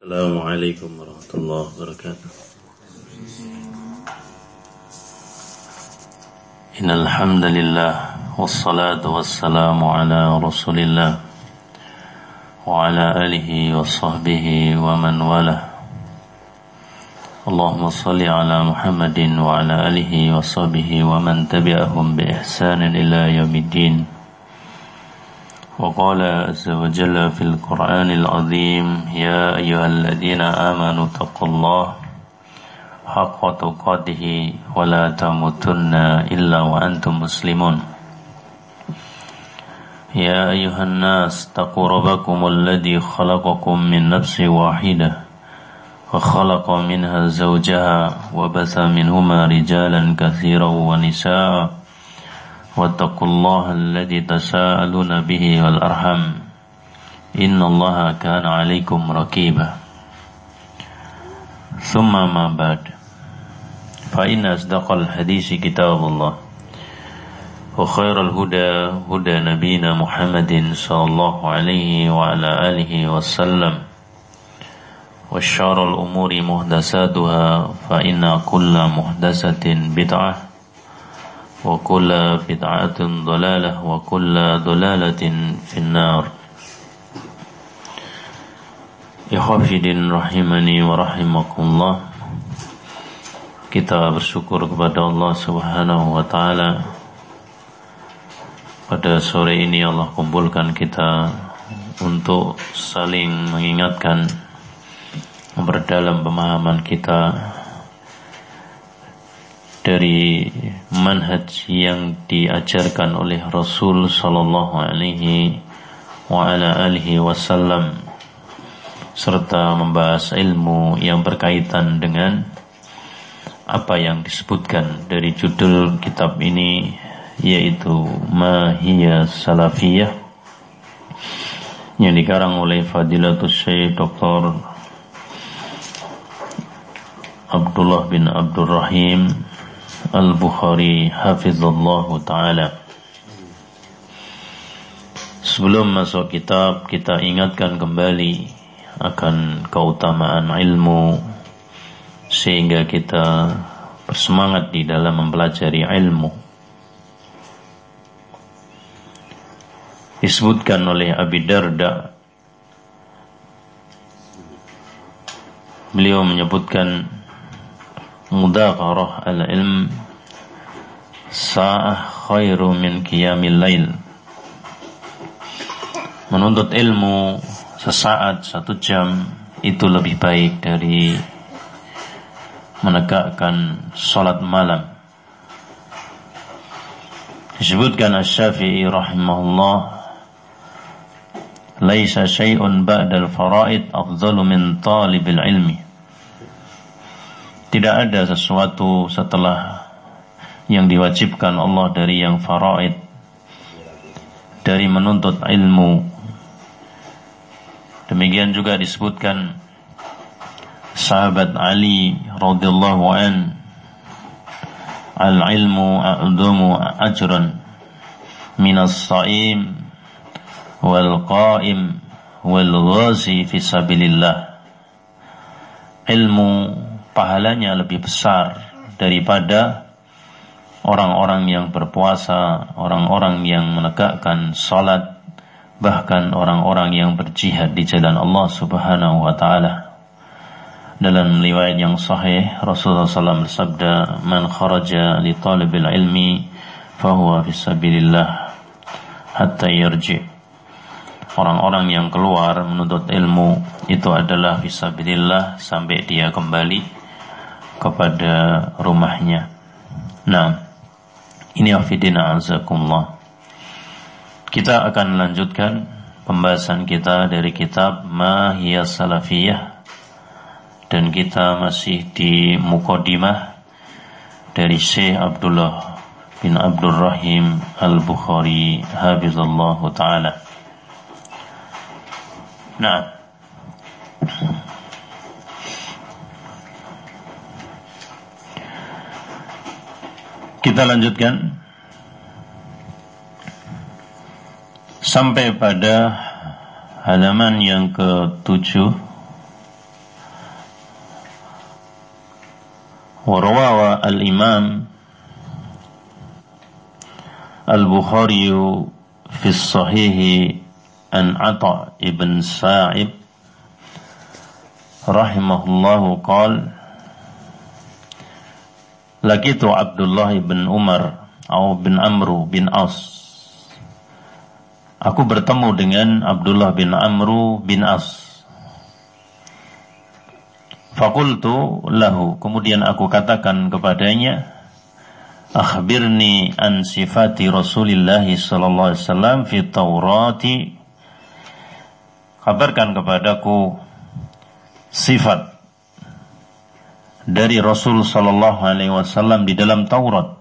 Assalamualaikum warahmatullahi wabarakatuh. Innal hamdalillah wassalatu wassalamu ala Rasulillah wa ala alihi wa sahbihi wa man walah. Allahumma shalli ala Muhammadin wa ala alihi wa sahbihi wa man tabi'ahum bi ihsanin ila yaumiddin. وقال عز وجل في القرآن العظيم يا أيها الذين آمنوا اتقوا الله حق تقاته ولا تموتن إلا وأنتم مسلمون يا أيها الناس اتقوا ربكم الذي خلقكم من نفس واحدة وخلق منها زوجها وبث منهما رجالا كثيرا ونساء واتقوا الله الذي تساءلون به والأرحم إن الله كان عليكم رقيبا ثم ما بعد فإن أصدق الحديث كتاب الله وخير الهدى هدى نبينا محمد صلى الله عليه وعلى آله وسلم وشر الأمور محدثاتها فإن كل محدثة بدعة wa kullu bid'atin dhalalah wa kullu dhalalatin finnar. Ikhwafidin rahimani wa rahimakumullah. Kita bersyukur kepada Allah Subhanahu wa ta'ala. Pada sore ini Allah kumpulkan kita untuk saling mengingatkan, memperdalam pemahaman kita dari manhaj yang diajarkan oleh Rasul sallallahu alaihi wa ala alihi wasallam, serta membahas ilmu yang berkaitan dengan apa yang disebutkan dari judul kitab ini, yaitu Ma Hiya Salafiyah, yang dikarang oleh Fadilatul Syekh Dr. Abdullah bin Abdurrahim Al-Bukhari hafizallahu ta'ala. Sebelum masuk kitab, kita ingatkan kembali akan keutamaan ilmu, sehingga kita bersemangat di dalam mempelajari ilmu. Disebutkan oleh Abi Darda, beliau menyebutkan mudaqarah al-ilm sa'ah khairu min qiyamil lail. Menuntut ilmu sesaat, 1 jam, itu lebih baik dari menegakkan salat malam. Disebutkan Asy-Syafi'i rahimahullah, laisa syai'un ba'dal fara'id afdalu min talibil ilmi. Tidak ada sesuatu setelah yang diwajibkan Allah dari yang faraid, dari menuntut ilmu. Demikian juga disebutkan sahabat Ali radhiyallahu an, al-ilmu a'dhamu ajran minas shaim wal qa'im wal ghazi fi sabilillah. Ilmu pahalanya lebih besar daripada orang-orang yang berpuasa, orang-orang yang menegakkan salat, bahkan orang-orang yang berjihad di jalan Allah Subhanahu wa ta'ala. Dalam riwayat yang sahih, Rasulullah SAW bersabda, man kharaja li talibil ilmi fahuwa fisabilillah hatta yarji'. Orang-orang yang keluar menuntut ilmu itu adalah fisabilillah sampai dia kembali kepada rumahnya. Nah, ini afidina azakumullah. Kita akan melanjutkan pembahasan kita dari kitab Ma Hiya Salafiyah, dan kita masih di muqaddimah dari Syekh Abdullah bin Abdurrahim Al-Bukhari hafizallahu ta'ala. Nah, kita lanjutkan sampai pada halaman yang ke-7 Warawa al-Imam Al-Bukhari fi Sahih an Ata ibn Sa'ib rahimahullahu qala laqitu Abdullah bin Umar atau bin Amru bin As. Aku bertemu dengan Abdullah bin Amru bin As. Faqultu lahu, kemudian aku katakan kepadanya, akhbirni an sifati Rasulillah sallallahu alaihi wasallam fi Taurati. Kabarkan kepadaku sifat dari Rasul sallallahu alaihi wasallam di dalam Taurat.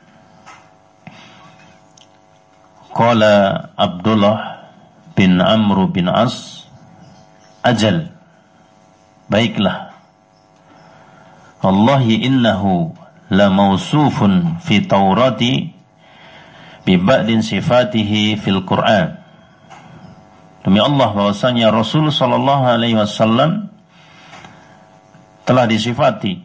Qala Abdullah bin Amr bin As, ajal, baiklah. Wallahi innahu la mausufun fi Taurati bi ba'din sifatihi fil Qur'an. Demi Allah bahwasanya Rasul sallallahu alaihi wasallam telah disifati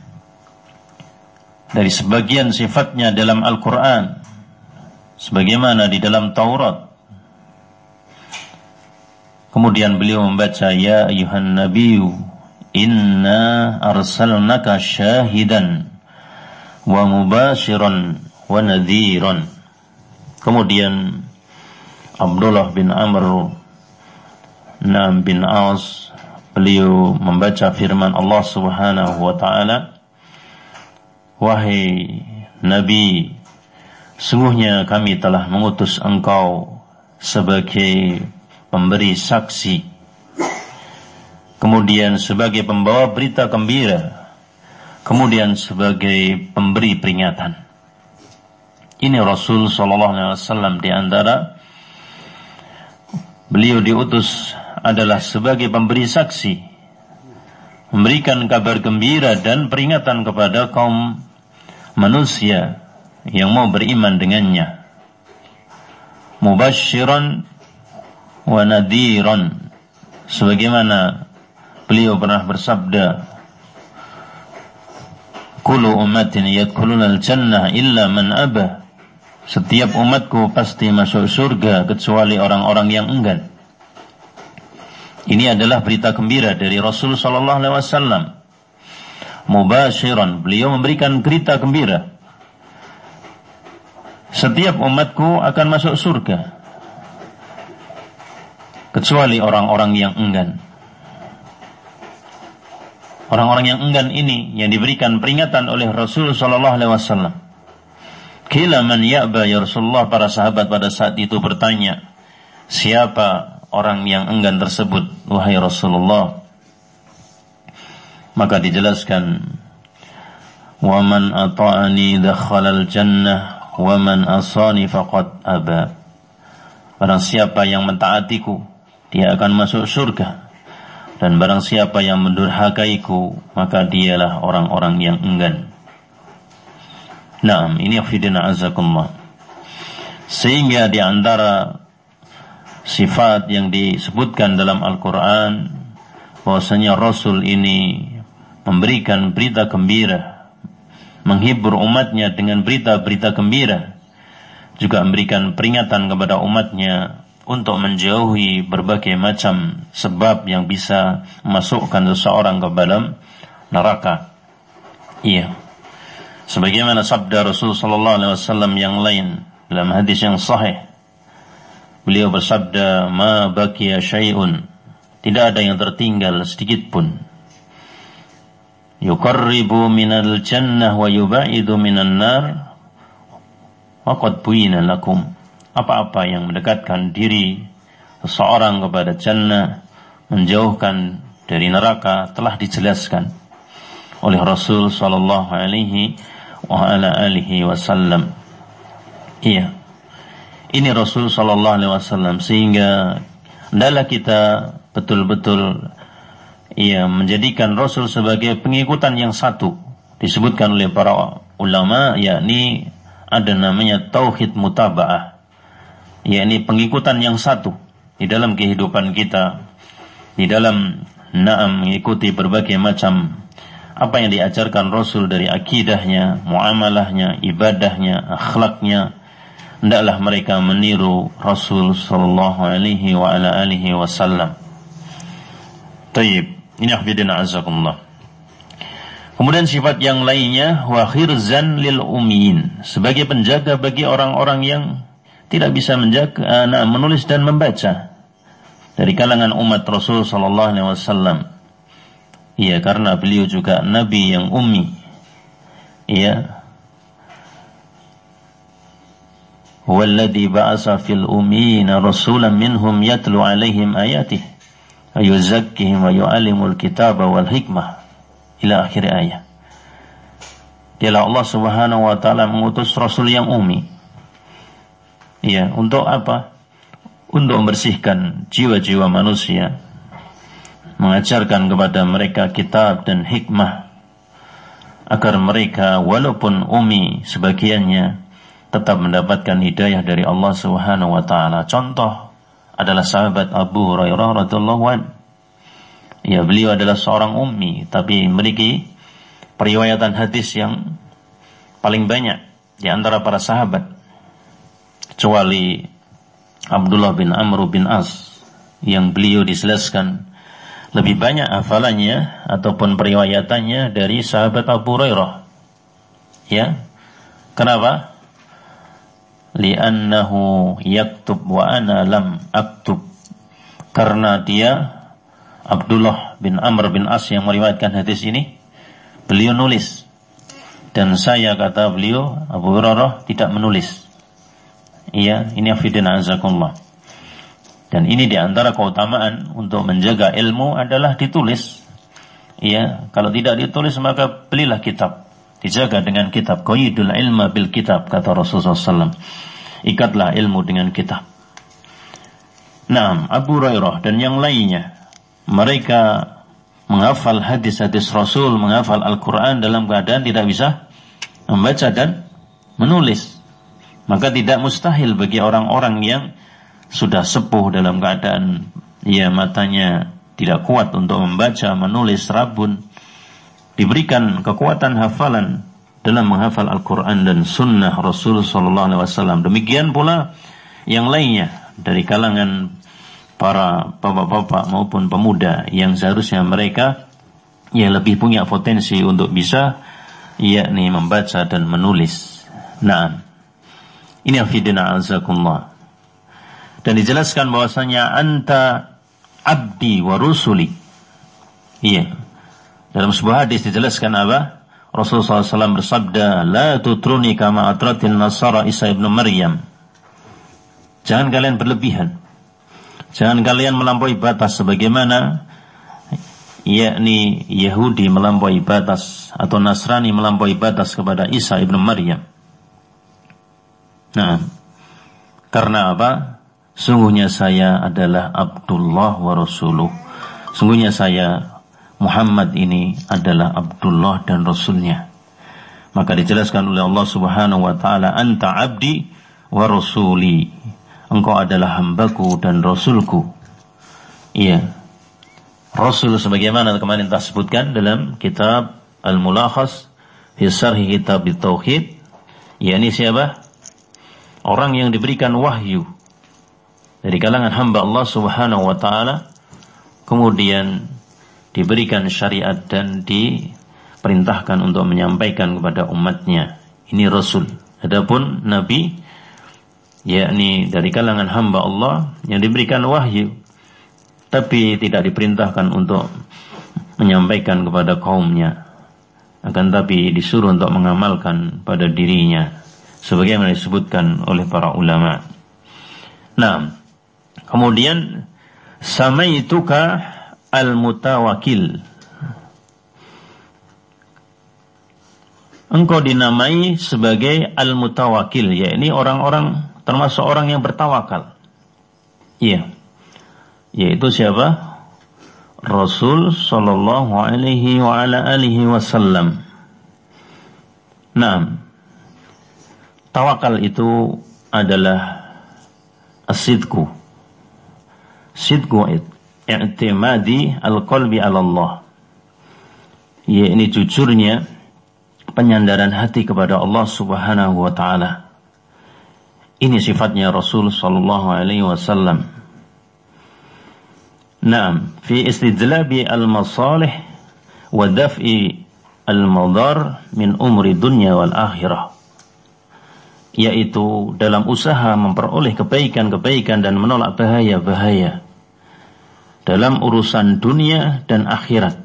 dari sebagian sifatnya dalam Al-Quran sebagaimana di dalam Taurat. Kemudian beliau membaca, ya ayuhan nabiyyu inna arsalnaka syahidan wa mubashiran wa nadhiran. Kemudian Abdullah bin Amr bin As, beliau membaca firman Allah Subhanahu wa ta'ala, wahai Nabi, sungguhnya kami telah mengutus engkau sebagai pemberi saksi, kemudian sebagai pembawa berita gembira, kemudian sebagai pemberi peringatan. Ini Rasul sallallahu alaihi wasallam, di antara beliau diutus adalah sebagai pemberi saksi, memberikan kabar gembira dan peringatan kepada kaum manusia yang mau beriman dengannya. Mubashiran wa nadhiran, sebagaimana beliau pernah bersabda, kullu ummatin yadkhuluna al-jannah illa man aba. Setiap umatku pasti masuk surga kecuali orang-orang yang enggan. Ini adalah berita gembira dari Rasul sallallahu alaihi wasallam. Mubashiran, beliau memberikan berita gembira. Setiap umatku akan masuk surga kecuali orang-orang yang enggan. Orang-orang yang enggan ini yang diberikan peringatan oleh Rasul sallallahu alaihi wasallam. Qila man ya'ba ya Rasulullah, para sahabat pada saat itu bertanya, siapa orang yang enggan tersebut wahai Rasulullah? Maka dijelaskan, wa man ata'ani dakhalal jannah wa man asani faqad aba. Barang siapa yang mentaatiku, dia akan masuk surga, dan barang siapa yang mendurhakaiku, maka dialah orang-orang yang enggan. Naam, ini afidina azakumullah. Sehingga di antara sifat yang disebutkan dalam Al-Quran, bahwasanya Rasul ini memberikan berita gembira, menghibur umatnya dengan berita-berita gembira, juga memberikan peringatan kepada umatnya untuk menjauhi berbagai macam sebab yang bisa memasukkan seseorang ke dalam neraka. Iya. Sebagaimana sabda Rasul sallallahu alaihi wasallam yang lain dalam hadis yang sahih, beliau bersabda, ma baqiya syai'un, tidak ada yang tertinggal sedikit pun, yuqarribu minal jannah wa yubaidu minan nar wa qad buina lakum. Apa-apa yang mendekatkan diri seseorang kepada jannah, menjauhkan dari neraka, telah dijelaskan oleh Rasul sallallahu alaihi wa ala alihi wasallam. Iya, ini Rasul sallallahu alaihi wasallam, sehingga hendaklah kita betul-betul menjadikan Rasul sebagai pengikutan yang satu. Disebutkan oleh para ulama, yakni ada namanya tauhid mutaba'ah, yakni pengikutan yang satu di dalam kehidupan kita, di dalam mengikuti berbagai macam apa yang diajarkan Rasul dari akidahnya, muamalahnya, ibadahnya, akhlaknya, hendaklah mereka meniru Rasul sallallahu alaihi wa ala alihi wasallam. Tayyib, ini hafidina azakumullah. Kemudian sifat yang lainnya, wa khirzan lil ummiin, sebagai penjaga bagi orang-orang yang tidak bisa menjaga, menulis dan membaca dari kalangan umat Rasul sallallahu alaihi wasallam. Iya, karena beliau juga nabi yang ummi. Iya. Walladzi ba'atsa fil ummiyina rasulan minhum yatlu 'alaihim ayatihi wa yuzakkihim wa yu'allimul kitaba wal hikmah ila akhir ayat. Dialah Allah Subhanahu wa taala mengutus rasul yang ummi. Iya, untuk apa? Untuk membersihkan jiwa-jiwa manusia, mengajarkan kepada mereka kitab dan hikmah, agar mereka walaupun ummi sebagiannya tetap mendapatkan hidayah dari Allah Subhanahu wa taala. Contoh adalah sahabat Abu Hurairah radhiyallahu anhu. Ya, beliau adalah seorang ummi tapi memiliki periwayatan hadis yang paling banyak di antara para sahabat, kecuali Abdullah bin Amr bin As yang beliau dijelaskan lebih banyak hafalannya ataupun periwayatannya dari sahabat Abu Hurairah. Ya. Kenapa? Li'annahu yaktub wa ana lam aktub. Karena dia, Abdullah bin Amr bin As yang meriwayatkan hadis ini, beliau nulis, dan saya, kata beliau, Abu Hurairah, tidak menulis. Iya, ini afidina azakumullah. Dan ini di antara keutamaan untuk menjaga ilmu adalah ditulis. Iya, kalau tidak ditulis maka belilah kitab. Dijaga dengan kitab. Qayyidul ilma bil kitab, kata Rasulullah SAW. Ikatlah ilmu dengan kitab. Nah, Abu Hurairah dan yang lainnya, mereka menghafal hadis-hadis Rasul, menghafal Al-Quran dalam keadaan tidak bisa membaca dan menulis. Maka tidak mustahil bagi orang-orang yang sudah sepuh dalam keadaan matanya tidak kuat untuk membaca, menulis, rabun, diberikan kekuatan hafalan dalam menghafal Al-Quran dan Sunnah Rasul Sallallahu Alaihi Wasallam. Demikian pula yang lainnya dari kalangan para bapak-bapak maupun pemuda yang seharusnya mereka lebih punya potensi untuk bisa yakni membaca dan menulis. Nah, ini afidina azakumullah. Dan dijelaskan bahwasanya anta abdi wa rusuli. Iya. Dalam sebuah hadis dijelaskan apa? Rasulullah SAW bersabda, la tutruni kama atratin nasara Isa ibn Maryam. Jangan kalian berlebihan. Jangan kalian melampaui batas sebagaimana yakni Yahudi melampaui batas atau Nasrani melampaui batas kepada Isa ibn Maryam. Nah, karena apa? Sungguhnya saya adalah Abdullah wa Rasuluh. Sungguhnya saya Muhammad ini adalah Abdullah dan Rasulnya. Maka dijelaskan oleh Allah Subhanahu wa ta'ala, anta abdi wa rasuli. Engkau adalah hambaku dan rasulku. Iya. Rasul sebagaimana kemarin kita sebutkan dalam kitab Al-Mulakhas fi Syarh Kitab At-Tauhid, yakni siapa? Orang yang diberikan wahyu dari kalangan hamba Allah Subhanahu wa ta'ala, kemudian diberikan syariat dan diperintahkan untuk menyampaikan kepada umatnya. Ini Rasul. Adapun Nabi, yakni dari kalangan hamba Allah yang diberikan wahyu, tapi tidak diperintahkan untuk menyampaikan kepada kaumnya, akan tapi disuruh untuk mengamalkan pada dirinya, sebagaimana disebutkan oleh para ulama. Nah, kemudian samaituka al-mutawakil. Engkau dinamai sebagai al-mutawakil, yakni orang-orang termasuk orang yang bertawakal. Iya. Yaitu siapa? Rasul sallallahu alaihi wa ala alihi wasallam. Nah, tawakal itu adalah as-sidqu. Sidqu i'timadi al-qalbi ala Allah. yakni jujurnya penyandaran hati kepada Allah Subhanahu wa taala. Ini sifatnya Rasul sallallahu alaihi wasallam. Naam, fi istidlabi al-masalih wa daf'i al-madar min umri dunya wal akhirah. Yaitu dalam usaha memperoleh kebaikan-kebaikan dan menolak bahaya-bahaya dalam urusan dunia dan akhirat.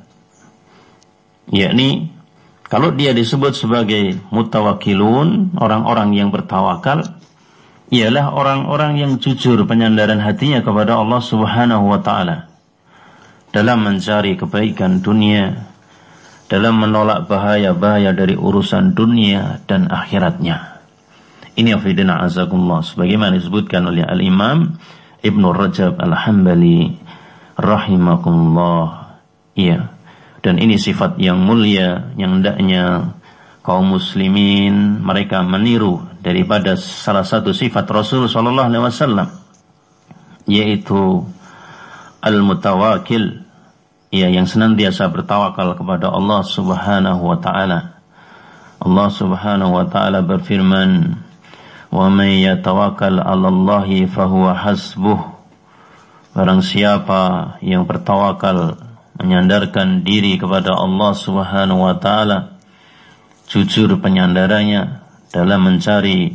Yakni kalau dia disebut sebagai mutawakkilun, orang-orang yang bertawakal, ialah orang-orang yang jujur penyandaran hatinya kepada Allah Subhanahu wa taala dalam mencari kebaikan dunia, dalam menolak bahaya-bahaya dari urusan dunia dan akhiratnya. Ini afidina azakumullah, sebagaimana disebutkan oleh Al-Imam Ibnu Rajab Al-Hambali rahimakumullah. Iya. Dan ini sifat yang mulia, yang hendaknya kaum muslimin mereka meniru daripada salah satu sifat Rasul sallallahu alaihi wasallam, yaitu al-mutawakkil, ya, yang senantiasa bertawakal kepada Allah Subhanahu wa taala. Allah Subhanahu wa taala berfirman, "Wa may yatawakkal 'alallahi fahuwa hasbuh." Barang siapa yang bertawakal, menyandarkan diri kepada Allah Subhanahu wa taala, jujur penyandarannya dalam mencari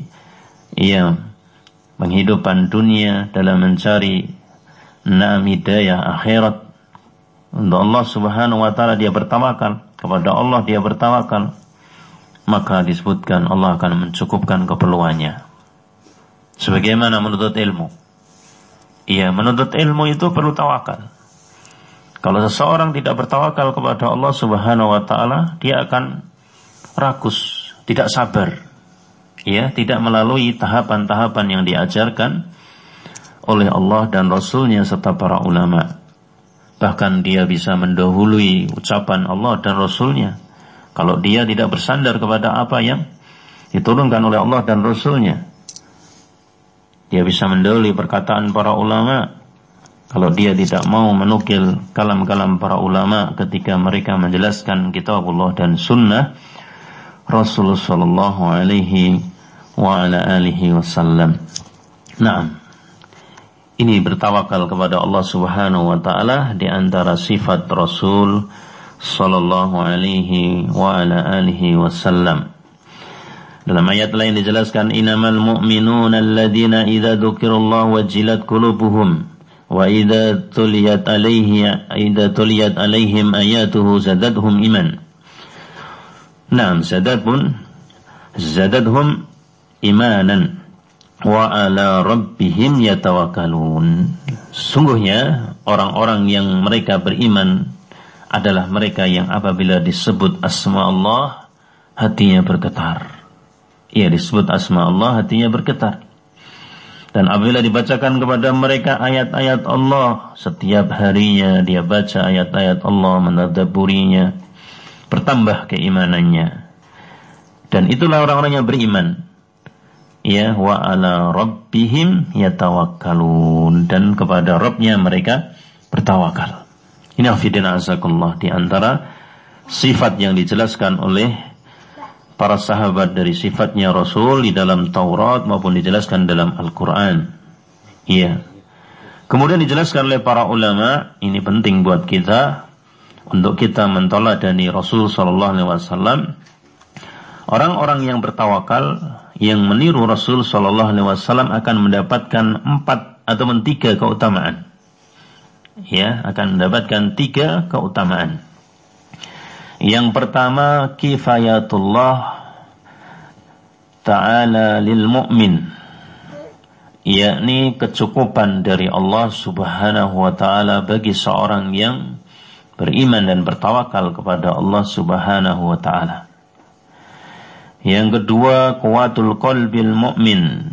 penghidupan dunia, dalam mencari hidayah akhirat. Untuk Allah Subhanahu wa taala dia bertawakal, kepada Allah dia bertawakal, maka disebutkan Allah akan mencukupkan keperluannya. Sebagaimana menuntut ilmu. Menuntut ilmu itu perlu tawakal. Kalau seseorang tidak bertawakal kepada Allah Subhanahu wa taala, dia akan rakus, tidak sabar. Tidak melalui tahapan-tahapan yang diajarkan oleh Allah dan Rasul-Nya serta para ulama. Bahkan dia bisa mendahului ucapan Allah dan Rasul-Nya kalau dia tidak bersandar kepada apa yang diturunkan oleh Allah dan Rasul-Nya. Dia bisa mendahului perkataan para ulama kalau dia tidak mau menukil kalam-kalam para ulama ketika mereka menjelaskan kitabullah dan sunnah Rasulullah sallallahu alaihi wa ala alihi wasallam. Naam. Ini bertawakal kepada Allah Subhanahu wa taala di antara sifat Rasul sallallahu alaihi wa ala alihi wasallam. Dalam ayat lain dijelaskan, innamal mu'minuna alladzina idza dzukirallahu wajilat qulubuhum wa idza tuliyat alaihim ayatuhu zadatuhum iman. Naam, zadatuhum imanan wa ala rabbihim yatawakkalun. Sungguhnya orang-orang yang mereka beriman adalah mereka yang apabila disebut asma Allah hatinya bergetar. Disebut asma Allah hatinya bergetar. Dan apabila dibacakan kepada mereka ayat-ayat Allah, setiap harinya dia baca ayat-ayat Allah, mentadabburinya, bertambah keimanannya. Dan itulah orang-orang yang beriman. Wa ala rabbihim yatawakkalun, dan kepada Rabbnya mereka bertawakal. Ini afidina azakullah, di antara sifat yang dijelaskan oleh para sahabat dari sifatnya Rasul di dalam Taurat maupun dijelaskan dalam Al-Quran. Kemudian dijelaskan oleh para ulama, ini penting buat kita untuk kita menteladani Rasul sallallahu alaihi wasallam. Orang-orang yang bertawakal, yang meniru Rasul sallallahu alaihi wasallam akan mendapatkan 4 atau 3 keutamaan. Akan mendapatkan 3 keutamaan. Yang pertama, kifayatullah ta'ala lil mu'min, yakni kecukupan dari Allah Subhanahu wa ta'ala bagi seorang yang beriman dan bertawakal kepada Allah Subhanahu wa ta'ala. Yang kedua, quwwatul qalbil mu'min,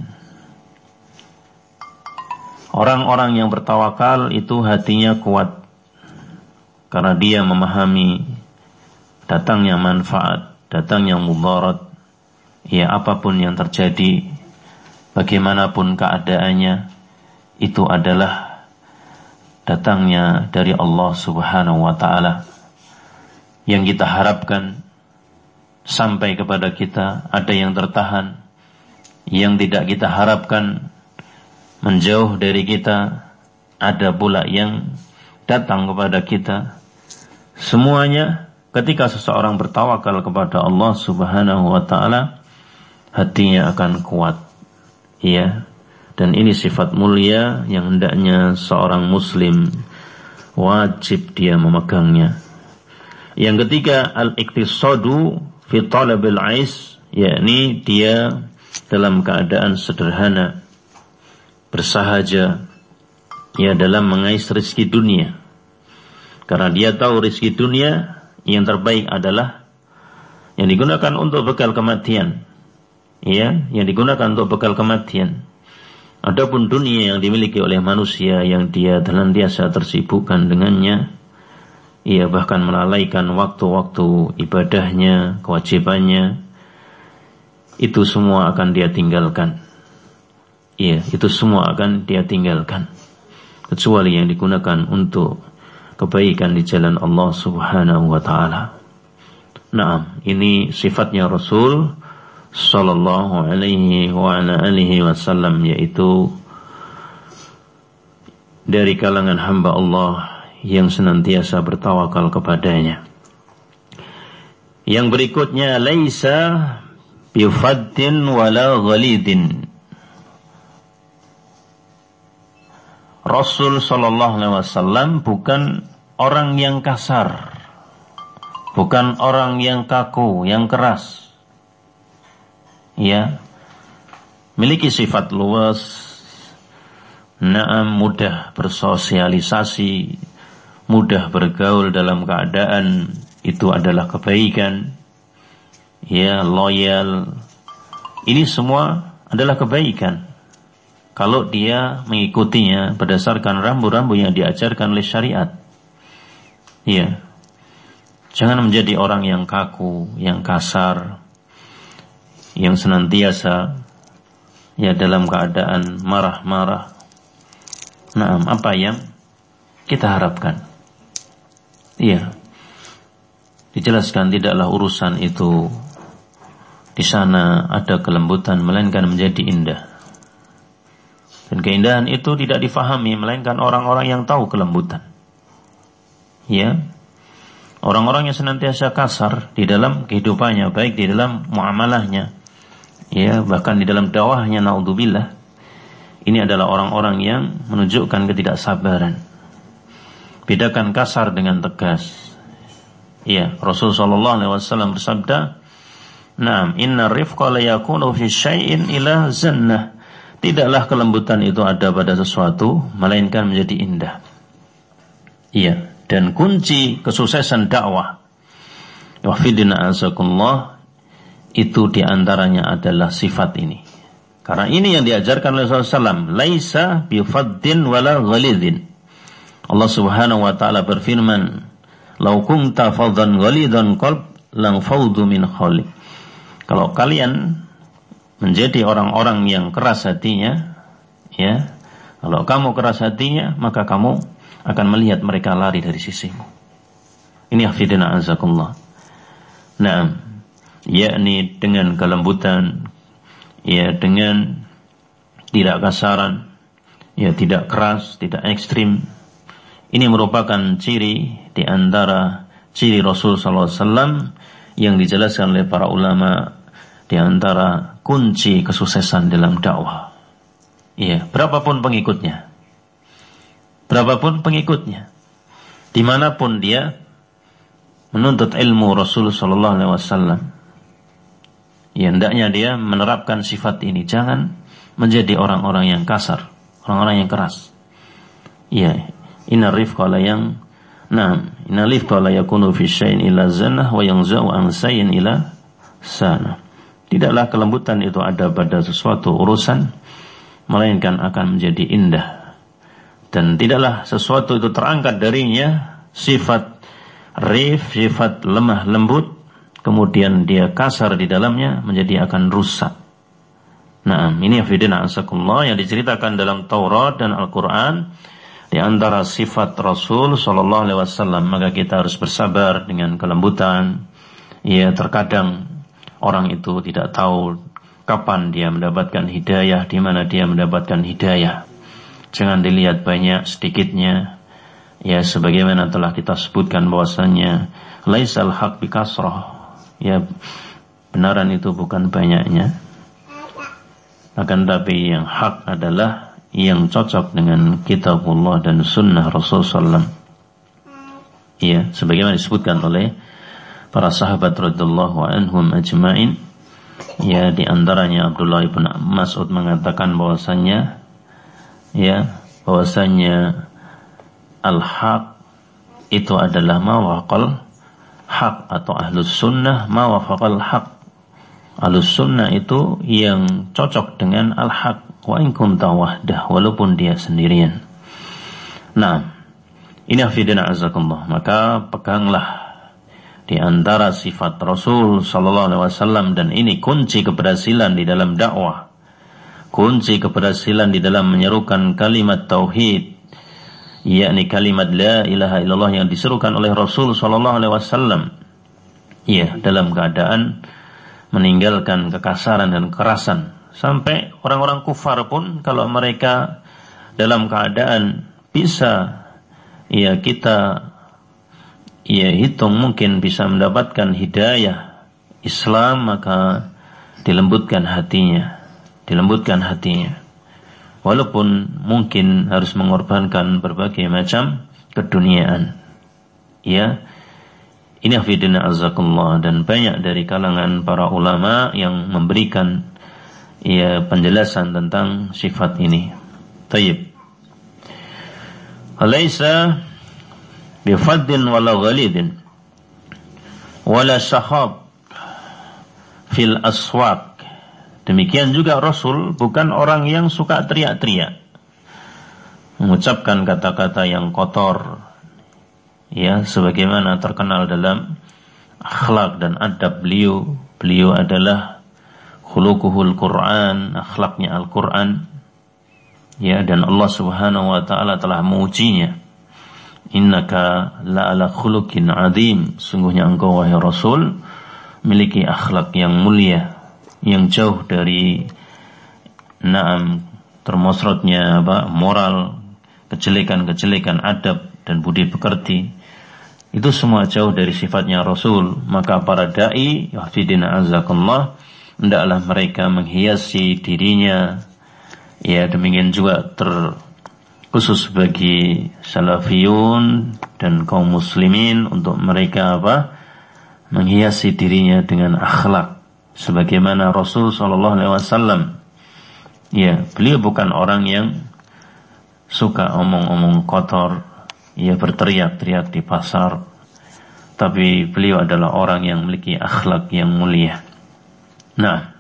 orang-orang yang bertawakal itu hatinya kuat karena dia memahami datangnya manfaat, datangnya mudarat, apapun yang terjadi, bagaimanapun keadaannya, itu adalah datangnya dari Allah Subhanahu wa ta'ala. yang kita harapkan sampai kepada kita, ada yang tertahan, yang tidak kita harapkan menjauh dari kita, ada pula yang datang kepada kita. Semuanya ketika seseorang bertawakal kepada Allah Subhanahu wa taala, hatinya akan kuat. Ya. Dan ini sifat mulia yang hendaknya seorang muslim wajib dia memegangnya. Yang ketiga, al-iktisadu fi talabil ais, yakni dia dalam keadaan sederhana, bersahaja, ya, dalam mengais rezeki dunia. Karena dia tahu rezeki dunia yang terbaik adalah yang digunakan untuk bekal kematian. Ya, yang digunakan untuk bekal kematian. Adapun dunia yang dimiliki oleh manusia yang dia senantiasa tersibukkan dengannya, ia bahkan melalaikan waktu-waktu ibadahnya, kewajibannya, itu semua akan dia tinggalkan. Iya, itu semua akan dia tinggalkan, kecuali yang digunakan untuk kebaikan di jalan Allah Subhanahu wa taala. Naam, ini sifatnya Rasul sallallahu alaihi wa ala alihi wasallam, yaitu dari kalangan hamba Allah yang senantiasa bertawakal kepadanya. Yang berikutnya, laisa bifaddin wala ghalidin. Rasul sallallahu alaihi wasallam bukan orang yang kasar, bukan orang yang kaku, yang keras. Ya, miliki sifat luas, naam, mudah bersosialisasi, mudah bergaul dalam keadaan itu adalah kebaikan. Ya, loyal. Ini semua adalah kebaikan kalau dia mengikutinya berdasarkan rambu-rambu yang diajarkan oleh syariat. Ya. Jangan menjadi orang yang kaku, yang kasar, yang senantiasa ya dalam keadaan marah-marah. Nah, apa yang kita harapkan? Iya. Dijelaskan tidaklah urusan itu di sana ada kelembutan melainkan menjadi indah. Dan keindahan itu tidak difahami melainkan orang-orang yang tahu kelembutan. Ya. Orang-orang yang senantiasa kasar di dalam kehidupannya, baik di dalam muamalahnya, ya, bahkan di dalam dakwahnya, naudzubillah. Ini adalah orang-orang yang menunjukkan ketidaksabaran. Bedakan kasar dengan tegas. Ya, Rasulullah sallallahu alaihi wasallam bersabda, "Naam, inna rifqa la yakunu fi syai'in ila zannah." Tidaklah kelembutan itu ada pada sesuatu melainkan menjadi indah. Iya, dan kunci kesuksesan dakwah, wafidina azakullah, itu diantaranya adalah sifat ini. Karena ini yang diajarkan oleh Rasulullah SAW, laisa bifaddin wala ghalidhin. Allah Subhanahu wa taala berfirman, "Lau kunta faddan ghalidhan qalb lang fawdu min khalik." Kalau kalian menjadi orang-orang yang keras hatinya, ya, kalau kamu keras hatinya, maka kamu akan melihat mereka lari dari sisimu. Ini hafidina azakullah. Nah, yakni dengan kelembutan, ya, dengan tidak kasaran, ya, tidak keras, tidak ekstrim. Ini merupakan ciri di antara ciri Rasul sallallahu alaihi wasallam yang dijelaskan oleh para ulama di antara kunci kesuksesan dalam dakwah. Iya, berapapun pengikutnya. Berapapun pengikutnya, dimanapun dia menuntut ilmu Rasul sallallahu alaihi wasallam, ya, hendaknya dia menerapkan sifat ini. Jangan menjadi orang-orang yang kasar, orang-orang yang keras. Ya, inna rifqa la yakunu fi syai'in ila zanah wa yanza'u an syai'in ila sana. Tidaklah kelembutan itu ada pada sesuatu urusan melainkan akan menjadi indah. Dan tidaklah sesuatu itu terangkat darinya sifat rif, sifat lemah lembut, kemudian dia kasar di dalamnya, menjadi akan rusak. Nah, ini hafidina asakullah yang diceritakan dalam Taurat dan Al-Quran, di antara sifat Rasul sallallahu alaihi wasallam, maka kita harus bersabar dengan kelembutan. Ya, terkadang orang itu tidak tahu kapan dia mendapatkan hidayah, di mana dia mendapatkan hidayah. Jangan dilihat banyak sedikitnya. Ya, sebagaimana telah kita sebutkan bahwasanya laisal haq bikasrah. Ya, benaran itu bukan banyaknya. Akan tapi yang hak adalah yang cocok dengan kitabullah dan sunnah Rasulullah SAW. Ya, sebagaimana disebutkan oleh para sahabat radhiyallahu anhum ajma'in. Ya, di antaranya Abdullah ibn Mas'ud mengatakan bahwasanya al-haq itu adalah ma wafaqal haq, atau ahlus sunnah ma wafaqal haq. Ahlus sunnah itu yang cocok dengan al-haq, wa in kunta wahdah, walaupun dia sendirian. Nah, ini hafidina azakumullah. Maka peganglah di antara sifat Rasul sallallahu alaihi wasallam, dan ini kunci keberhasilan di dalam dakwah, kunci keberhasilan di dalam menyerukan kalimat tauhid, yakni kalimat la ilaha illallah yang diserukan oleh Rasul sallallahu alaihi wasallam. Ya, dalam keadaan meninggalkan kekasaran dan kekerasan. Sampai orang-orang kufar pun kalau mereka dalam keadaan bisa kita hitung mungkin bisa mendapatkan hidayah Islam, maka dilembutkan hatinya. Walaupun mungkin harus mengorbankan berbagai macam keduniaan. Ya, ini hafidina azakullah, dan banyak dari kalangan para ulama yang memberikan penjelasan tentang sifat ini. Tayyib. Alaysa bifaddin wala ghalidin wala syahab fil aswaq. Demikian juga Rasul bukan orang yang suka teriak-teriak, mengucapkan kata-kata yang kotor, ya, sebagaimana terkenal dalam akhlak dan adab beliau. Beliau adalah khuluquhul Quran, akhlaknya Al-Quran. Ya, dan Allah Subhanahu wa taala telah mengujinya. Innaka la'ala khuluqin azim. Sungguhnya engkau wahai Rasul memiliki akhlak yang mulia, yang jauh dari termosrotnya moral, kejelekan-kejelekan adab dan budi pekerti. Itu semua jauh dari sifatnya Rasul. Maka para dai, hafidina azakallah, hendaklah mereka menghiasi dirinya. Ya, demikian juga terkhusus bagi salafiyun dan kaum muslimin, untuk mereka menghiasi dirinya dengan akhlak sebagaimana Rasul sallallahu alaihi wasallam. Ya, beliau bukan orang yang suka omong-omong kotor, ya, berteriak-teriak di pasar, tapi beliau adalah orang yang memiliki akhlak yang mulia. Nah,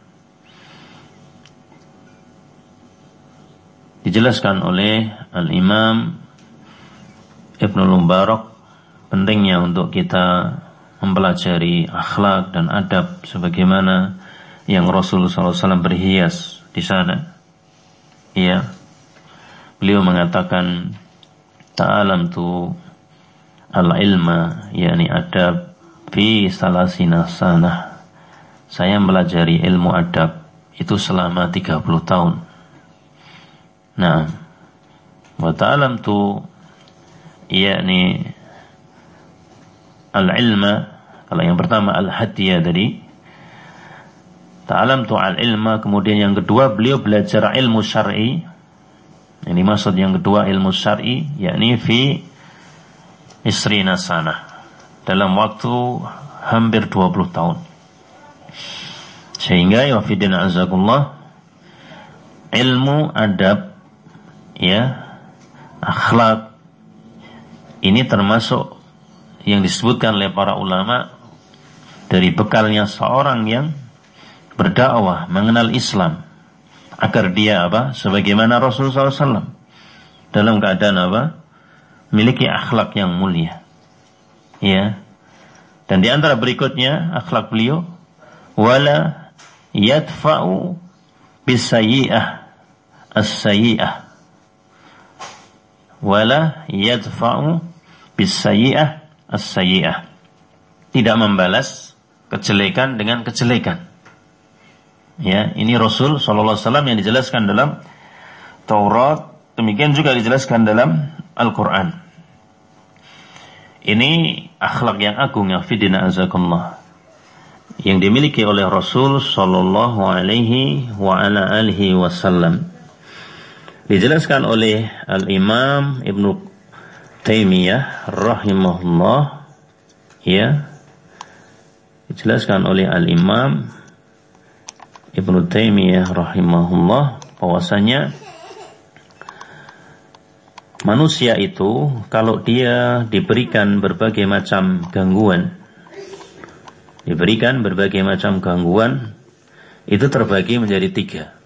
dijelaskan oleh Al-Imam Ibnul Mubarak pentingnya untuk kita mempelajari akhlak dan adab sebagaimana yang Rasulullah SAW berhias di sana. Ya, beliau mengatakan ta'alamtu al-ilma, yakni adab, fi salasina sanah. Saya mempelajari ilmu adab itu selama 30 tahun. Nah, wa ta'alamtu yakni al-ilma. Kalau yang pertama al-hadiyah tadi, ta'alamtu al-ilma. Kemudian yang kedua beliau belajar ilmu syar'i. Ini maksud yang kedua ilmu syar'i, yakni fi isrina sanah, dalam waktu hampir 20 tahun. Sehingga ya fidina azakullah, ilmu adab, ya, akhlak, ini termasuk yang disebutkan oleh para ulama dari bekalnya seorang yang berdakwah, mengenal Islam, agar dia sebagaimana Rasulullah SAW dalam keadaan memiliki akhlak yang mulia. Ya. Dan di antara berikutnya akhlak beliau, wala yadfa'u bisayyi'ah as-sayyi'ah, wala yadfa'u bis-sayyi'ah as-sayyi'ah. Tidak membalas kejelekan dengan kejelekan. Ya, ini Rasul sallallahu alaihi wasallam yang dijelaskan dalam Taurat, demikian juga dijelaskan dalam Al-Qur'an. Ini akhlak yang agung yang fidina azakumullah, yang dimiliki oleh Rasul sallallahu alaihi wa ala alihi wasallam. Dijelaskan oleh Al-Imam Ibnu Taimiyah rahimahullah, ya, dijelaskan oleh Al-Imam Ibnu Taimiyah rahimahullah bahwasanya manusia itu kalau dia diberikan berbagai macam gangguan, itu terbagi menjadi 3.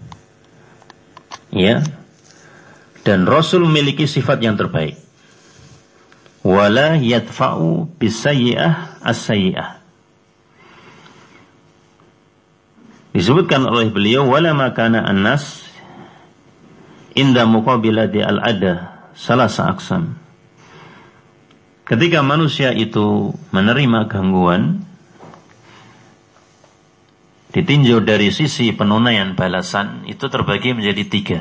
Ya. Dan Rasul memiliki sifat yang terbaik. Wala yadfa'u bisayyi'ah as-sayyi'ah. Disebutkan oleh beliau, wala makana an-nas inda muqabilati al-ada salasa aqsam. Ketika manusia itu menerima gangguan, ditinjau dari sisi penunaian balasan, itu terbagi menjadi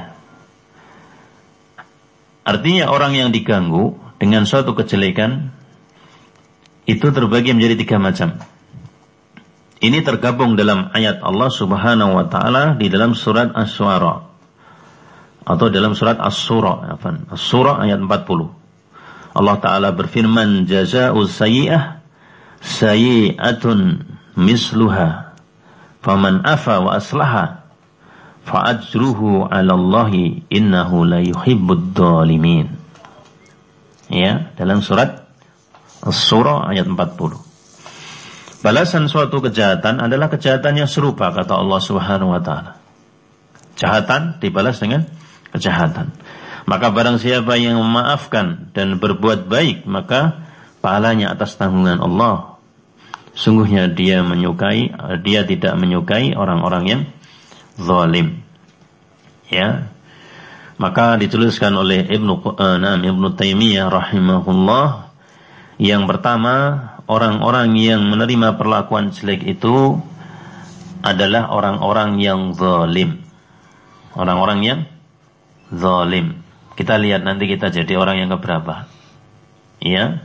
3. Artinya orang yang diganggu dengan suatu kejelekan itu terbagi menjadi 3 macam. Ini tergabung dalam ayat Allah Subhanahu wa taala di dalam surat Asy-Syu'ara atau dalam surat As-Surah, As-Surah ayat 40. Allah taala berfirman, jazaa'u sayyi'ah sayyi'atun misluha faman afa wa aslaha fa ajruhu 'ala Allahi innahu la yuhibbud dhalimin. Ya, dalam surat As-Surah ayat 40. Balasan suatu kejahatan adalah kejahatan yang serupa, kata Allah Subhanahu wa taala. Kejahatan dibalas dengan kejahatan. Maka barang siapa yang memaafkan dan berbuat baik, maka pahalanya atas tanggungan Allah. Sungguhnya dia tidak menyukai orang-orang yang zalim. Ya. Maka dituliskan oleh Ibnu Taimiyah rahimahullah, yang pertama, orang-orang yang menerima perlakuan jelek itu adalah orang-orang yang zalim. Orang-orang yang zalim. Kita lihat nanti kita jadi orang yang keberapa. Ya.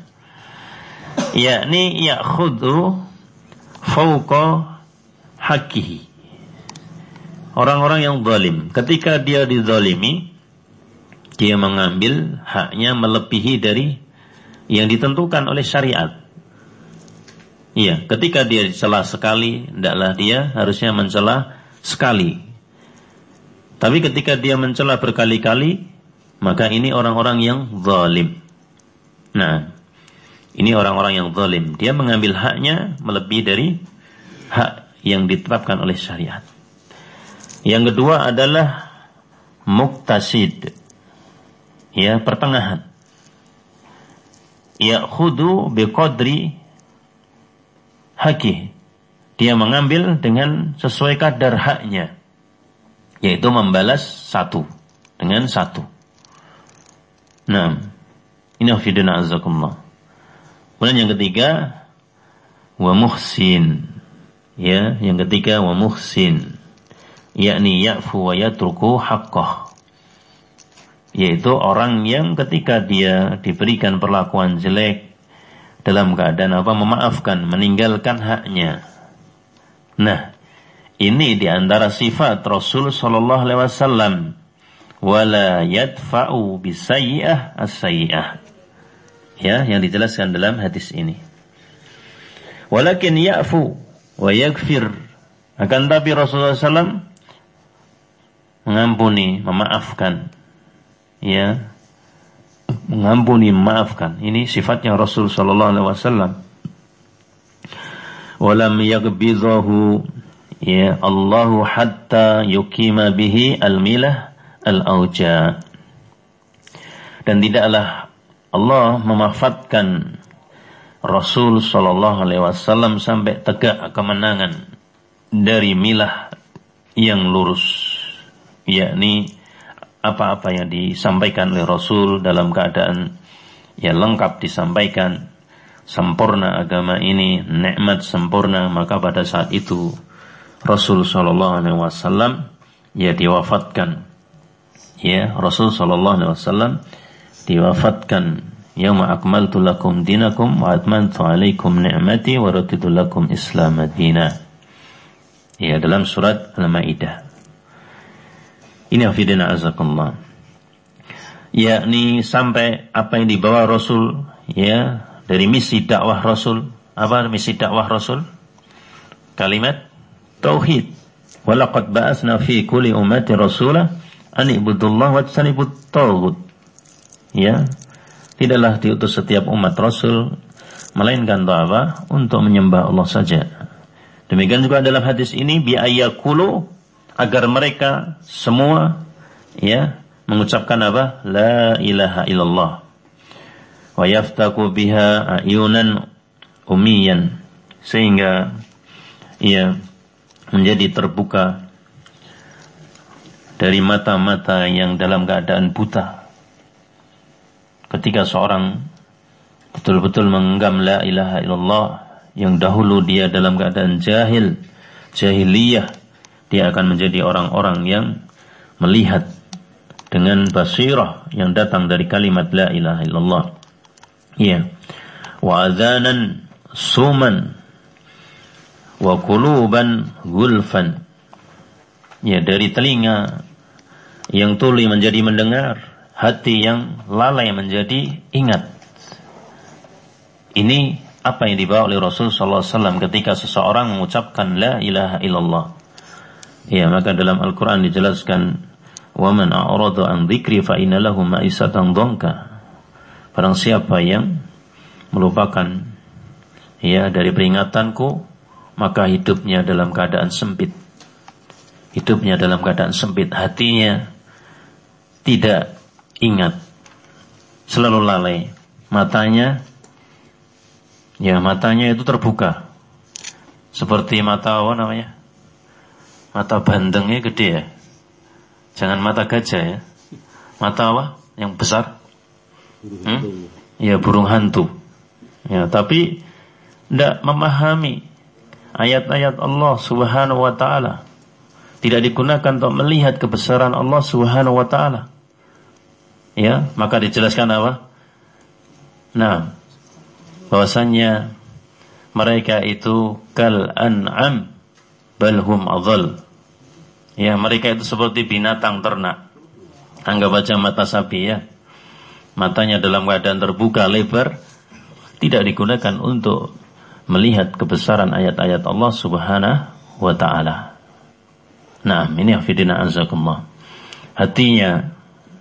Yakni ya'khudhu fawqa haqqihi. Orang-orang yang zalim, ketika dia dizalimi, dia mengambil haknya melebihi dari yang ditentukan oleh syariat. Iya, ketika dia dicela sekali, hendaklah dia harusnya mencela sekali. Tapi ketika dia mencela berkali-kali, maka ini orang-orang yang zalim. Nah, ini orang-orang yang zalim. Dia mengambil haknya melebihi dari hak yang ditetapkan oleh syariat. Yang kedua adalah muqtasid. Ya, pertengahan. Ya'khudhu biqadri haqqi. Dia mengambil dengan sesuai kadar haknya, yaitu membalas 1 dengan 1. Nah, ini afidana azakumullah. Kemudian yang ketiga, wa muhsin. Ya, yang ketiga wa muhsin, yakni ya'fu wa yatruku haqqah. Yaitu orang yang ketika dia diberikan perlakuan jelek, dalam keadaan memaafkan, meninggalkan haknya. Nah, ini diantara sifat Rasul sallallahu alaihi wasallam, wala yadfa'u bisayyi'ah as-sayyi'ah. Ya, yang dijelaskan dalam hadis ini. Walakin ya'fu wa yaghfir. Akan tapi Rasulullah SAW mengampuni, memaafkan. Ya, mengampuni, memaafkan. Ini sifatnya Rasul sallallahu alaihi wasallam. Walam yaghbidhahu ya Allahu hatta yuqima bihi al-milah al-auja. Dan tidaklah Allah memafatkan Rasul sallallahu alaihi wasallam sampai tegak kemenangan dari milah yang lurus, yakni apa-apa yang disampaikan oleh Rasul dalam keadaan lengkap disampaikan, sempurna agama ini, nikmat sempurna, maka pada saat itu Rasul sallallahu alaihi wasallam diwafatkan. Rasul sallallahu alaihi wasallam diwafatkan. Yauma akmaltu lakum dinakum wa atmamtu alaikum ni'mati wa raditu lakum Islam madina. Dalam surat Al-Maidah. Ini hafidina azakumullah. Yakni sampai apa yang dibawa Rasul dari misi dakwah Rasul. Apa misi dakwah Rasul? Kalimat tauhid. Wa laqad ba'atsna fi kulli ummatin rasula an ibudullaha wajtanibut taghut. Tidaklah diutus setiap umat Rasul melainkan apa? Untuk menyembah Allah saja. Demikian juga dalam hadis ini bi'ayyakulu, agar mereka semua mengucapkan apa? La ilaha illallah. Wa yaftaku biha ayunan umiyan, sehingga menjadi terbuka dari mata-mata yang dalam keadaan buta. Ketika seorang betul-betul mengenggam la ilaha illallah, yang dahulu dia dalam keadaan jahiliyah, dia akan menjadi orang-orang yang melihat dengan basirah yang datang dari kalimat la ilaha illallah. Wa adzanan suman wa quluban gulfan. Dari telinga yang tuli menjadi mendengar, hati yang lalai menjadi ingat. Ini apa yang dibawa oleh Rasul sallallahu alaihi wasallam ketika seseorang mengucapkan la ilaha illallah. Maka dalam Al-Qur'an dijelaskan, "Wa man a'rada an dzikri fa inna lahu ma'isatan dhanka." Barang siapa yang melupakan dari peringatanku, maka hidupnya dalam keadaan sempit. Hidupnya dalam keadaan sempit, hatinya tidak ingat, selalu lalai, matanya itu terbuka seperti mata mata bandengnya gede ya, jangan mata gajah mata yang besar, burung hantu, tapi tidak memahami ayat-ayat Allah subhanahu wa ta'ala, tidak digunakan untuk melihat kebesaran Allah subhanahu wa ta'ala. Maka dijelaskan apa? Bahwasannya mereka itu kal an'am bal hum adhal. Mereka itu seperti binatang ternak. Anggap aja mata sapi matanya dalam keadaan terbuka lebar, tidak digunakan untuk melihat kebesaran ayat-ayat Allah subhanahu wa ta'ala. Ini hafidina azakumullah. Hatinya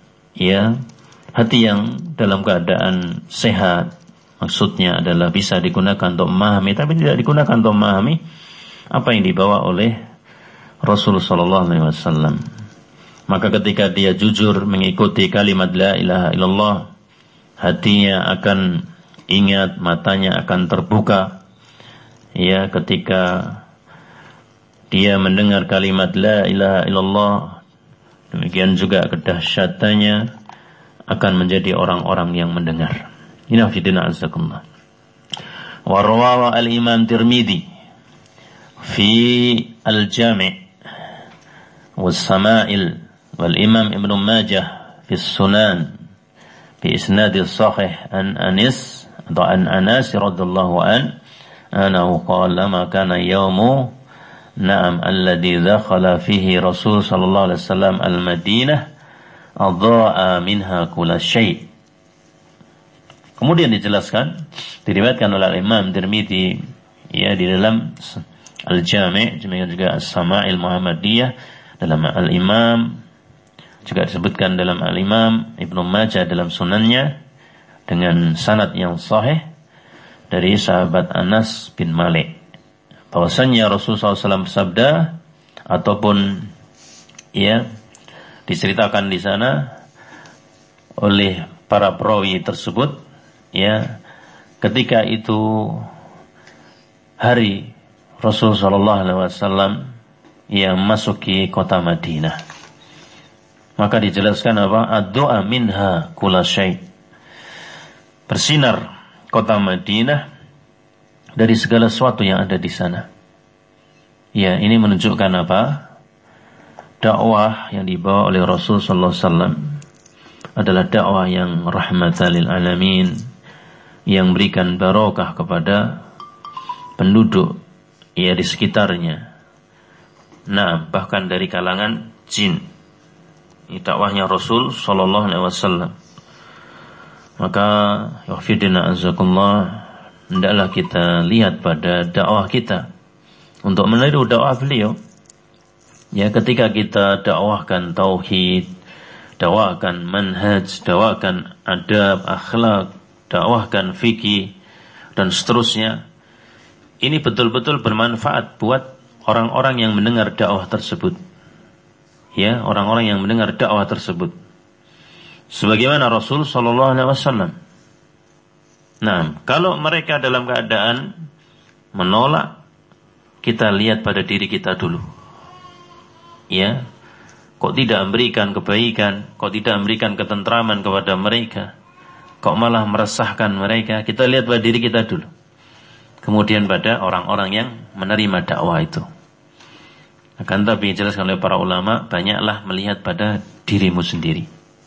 hati yang dalam keadaan sehat, maksudnya adalah bisa digunakan untuk memahami, tapi tidak digunakan untuk memahami apa yang dibawa oleh Rasulullah sallallahu alaihi wasallam. Maka ketika dia jujur mengikuti kalimat la ilaha illallah, hatinya akan ingat, matanya akan terbuka. Ketika dia mendengar kalimat la ilaha illallah, demikian juga kedahsyatannya akan menjadi orang-orang yang mendengar. Ini hafidina azakumullah. Wa rawahu al-Imam Tirmidzi fi al-Jami' was-Sama'il wal Imam Ibn Majah fi Sunan bi isnad sahih an Anas radhiyallahu anhu qala ma kana yawmu alladhi dakhala fihi Rasul sallallahu alaihi wasallam al-Madinah adha'a minha kulla syai'. Kemudian dijelaskan, diriwayatkan oleh Imam Tirmidzi di dalam Al-Jami', juga As-Sama'il Muhammadiyah, dalam Al-Imam, juga disebutkan dalam Al-Imam Ibnu Majah dalam sunannya dengan sanad yang sahih dari sahabat Anas bin Malik, bahwasanya Rasulullah SAW bersabda, ataupun diceritakan di sana oleh para perawi tersebut, ketika itu hari Rasulullah SAW masuki kota Madinah. Maka dijelaskan apa? Ad-du'a minha kula syai'. Bersinar kota Madinah dari segala sesuatu yang ada di sana. Ya, ini menunjukkan apa? Dakwah yang dibawa oleh Rasul sallallahu alaihi wasallam adalah dakwah yang rahmatan lil alamin, yang berikan barokah kepada penduduk ya di sekitarnya. Nah, bahkan dari kalangan jin. Ini dakwahnya Rasul sallallahu alaihi wasallam. Maka yafidina azakumullah, hendaklah kita lihat pada dakwah kita untuk meniru dakwah beliau. Ya, ketika kita dakwahkan tauhid, dakwahkan manhaj, dakwahkan adab, akhlak, dakwahkan fikih dan seterusnya, ini betul-betul bermanfaat buat orang-orang yang mendengar dakwah tersebut. Ya, orang-orang yang mendengar dakwah tersebut. Sebagaimana Rasul sallallahu alaihi wasallam. Nah, kalau mereka dalam keadaan menolak, kita lihat pada diri kita dulu. Ya, kok tidak memberikan kebaikan, kok tidak memberikan ketentraman kepada mereka, kok malah meresahkan mereka, kita lihat pada diri kita dulu. Kemudian pada orang-orang yang menerima dakwah itu. Akan tapi dijelaskan oleh para ulama, banyaklah melihat pada dirimu sendiri.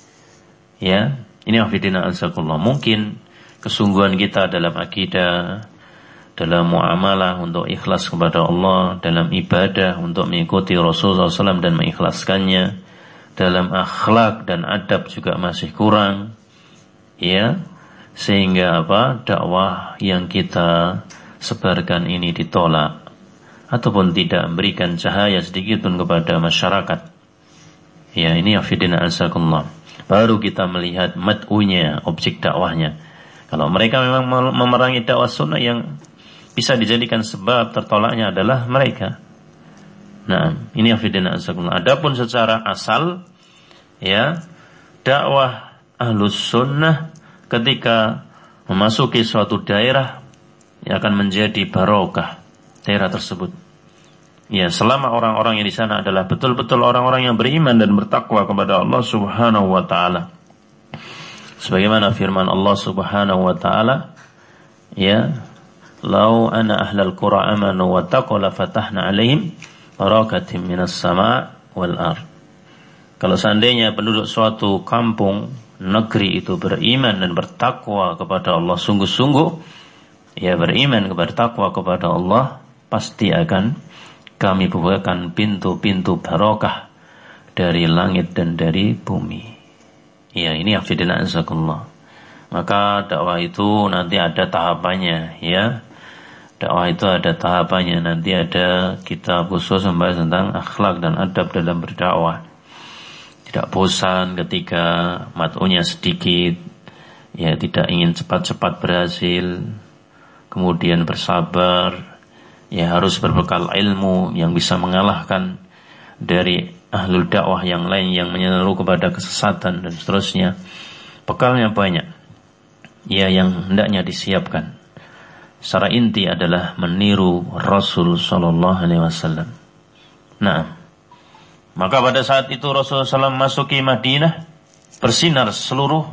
Ya, ini afidina azakullah. Mungkin kesungguhan kita dalam akidah, dalam muamalah untuk ikhlas kepada Allah, dalam ibadah untuk mengikuti Rasulullah SAW dan mengikhlaskannya, dalam akhlak dan adab juga masih kurang. Ya, sehingga apa? Dakwah yang kita sebarkan ini ditolak ataupun tidak memberikan cahaya sedikit pun kepada masyarakat. Ya, ini afidina azakullah. Baru kita melihat mad'unya, objek dakwahnya. Kalau mereka memang memerangi dakwah sunnah, yang bisa dijadikan sebab tertolaknya adalah mereka. Nah, ini afidina azakullah. Adapun secara asal, ya, dakwah ahlus sunnah ketika memasuki suatu daerah yang akan menjadi barokah daerah tersebut. Ya, selama orang-orang yang di sana adalah betul-betul orang-orang yang beriman dan bertakwa kepada Allah Subhanahu wa taala. Sebagaimana firman Allah Subhanahu wa taala, ya, "Lau ana ahlal qura amanu wa taqwa la fatahna 'alaihim barakatim minas sama' wal ard." Kalau seandainya penduduk suatu kampung, negeri itu beriman dan bertakwa kepada Allah sungguh-sungguh, ya, beriman kepada takwa kepada Allah, pasti akan kami bukakan pintu-pintu barokah dari langit dan dari bumi. Ya, ini afidina azakullah. Maka dakwah itu nanti ada tahapannya, ya. Dakwah itu ada tahapannya. Nanti ada kitab khusus membahas tentang akhlak dan adab dalam berdakwah. Tidak bosan ketika mat'unya sedikit, ya, tidak ingin cepat-cepat berhasil, kemudian bersabar. Ya, harus berbekal ilmu yang bisa mengalahkan dari ahlul dakwah yang lain yang menyeru kepada kesesatan dan seterusnya. Bekalnya banyak, ya, yang hendaknya disiapkan. Secara inti adalah meniru Rasul sallallahu alaihi wasallam. Nah, maka pada saat itu Rasulullah SAW masuki Madinah, bersinar seluruh,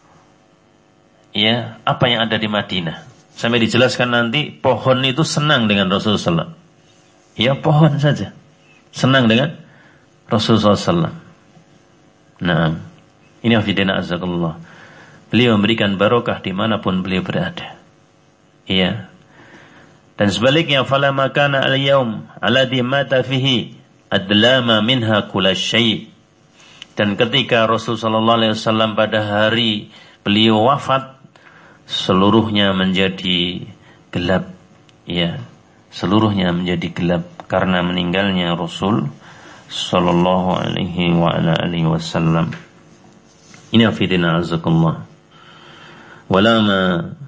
ya, apa yang ada di Madinah. Sampai dijelaskan nanti pohon itu senang dengan Rasulullah SAW. Ya, pohon saja senang dengan Rasulullah SAW. Nah, ini afidina azakullah. Beliau memberikan barokah dimanapun beliau berada. Ya. Dan sebaliknya, falamma kana al-yawm alladhi mata fihi adlama minha kulla syai'. Dan ketika Rasulullah SAW pada hari beliau wafat, seluruhnya menjadi gelap, ya, seluruhnya menjadi gelap karena meninggalnya Rasul sallallahu alaihi wa ala alihi wasallam. Ini afidina azakullah. Walama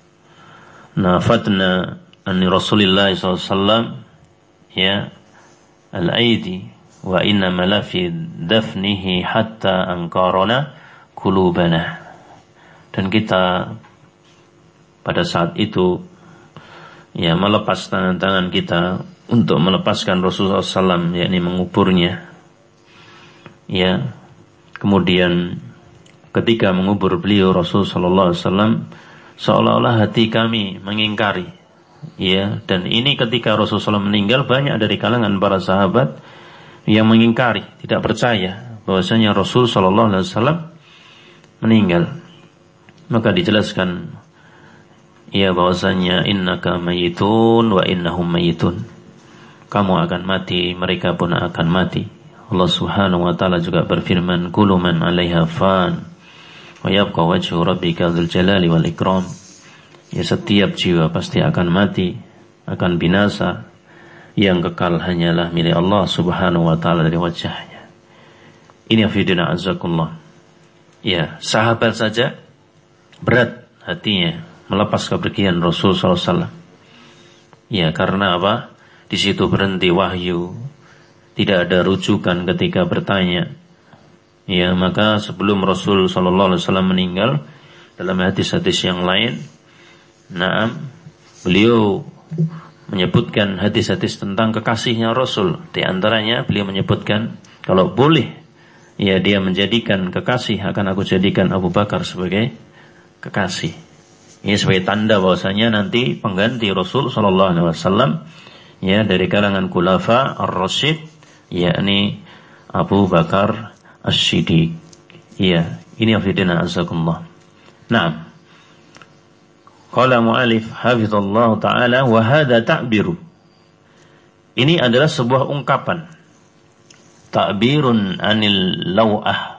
nafatna anni Rasulillah sallallahu alaihi wasallam, ya, al-aidi wa inna ma fi dafnihi hatta anqarana qulubana. Dan kita pada saat itu, ya, melepas tangan-tangan kita untuk melepaskan Rasulullah SAW, yakni menguburnya. Ya, Kemudian ketika mengubur beliau Rasul sallallahu alaihi wasallam, seolah-olah hati kami mengingkari. Ya, dan ini ketika Rasulullah SAW meninggal, banyak dari kalangan para sahabat yang mengingkari, tidak percaya bahwasanya Rasul sallallahu alaihi wasallam meninggal. Maka dijelaskan ya bahwasanya innaka mayitun wa innahum mayitun. Kamu akan mati, mereka pun akan mati. Allah Subhanahu wa taala juga berfirman, kullu man 'alaiha fan wa yabqa wajhu rabbika dzul jalali wal ikram. Ya, setiap jiwa pasti akan mati, akan binasa. Yang kekal hanyalah milik Allah Subhanahu wa taala dari wajahnya. Ini afidina azakullah. Ya, sahabat saja berat hatinya melepas kepergian Rasul sallallahu alaihi wasallam. Ya, karena apa? Di situ berhenti wahyu. Tidak ada rujukan ketika bertanya. Ya, maka sebelum Rasul sallallahu alaihi wasallam meninggal, dalam hadis-hadis yang lain, beliau menyebutkan hadis-hadis tentang kekasihnya Rasul. Di antaranya beliau menyebutkan, kalau boleh, ya dia menjadikan kekasih, akan aku jadikan Abu Bakar sebagai kekasih. Ini sebagai tanda bahwasanya nanti pengganti Rasul sallallahu alaihi wasallam, ya dari kalangan khulafa ar-rasyid, yakni Abu Bakar As-Siddiq. Ya, ini afidina azakumullah. Naam. Qala mu'alif hafizallahu ta'ala wa hadha ta'biru. Ini adalah sebuah ungkapan. Ta'birun anil law'ah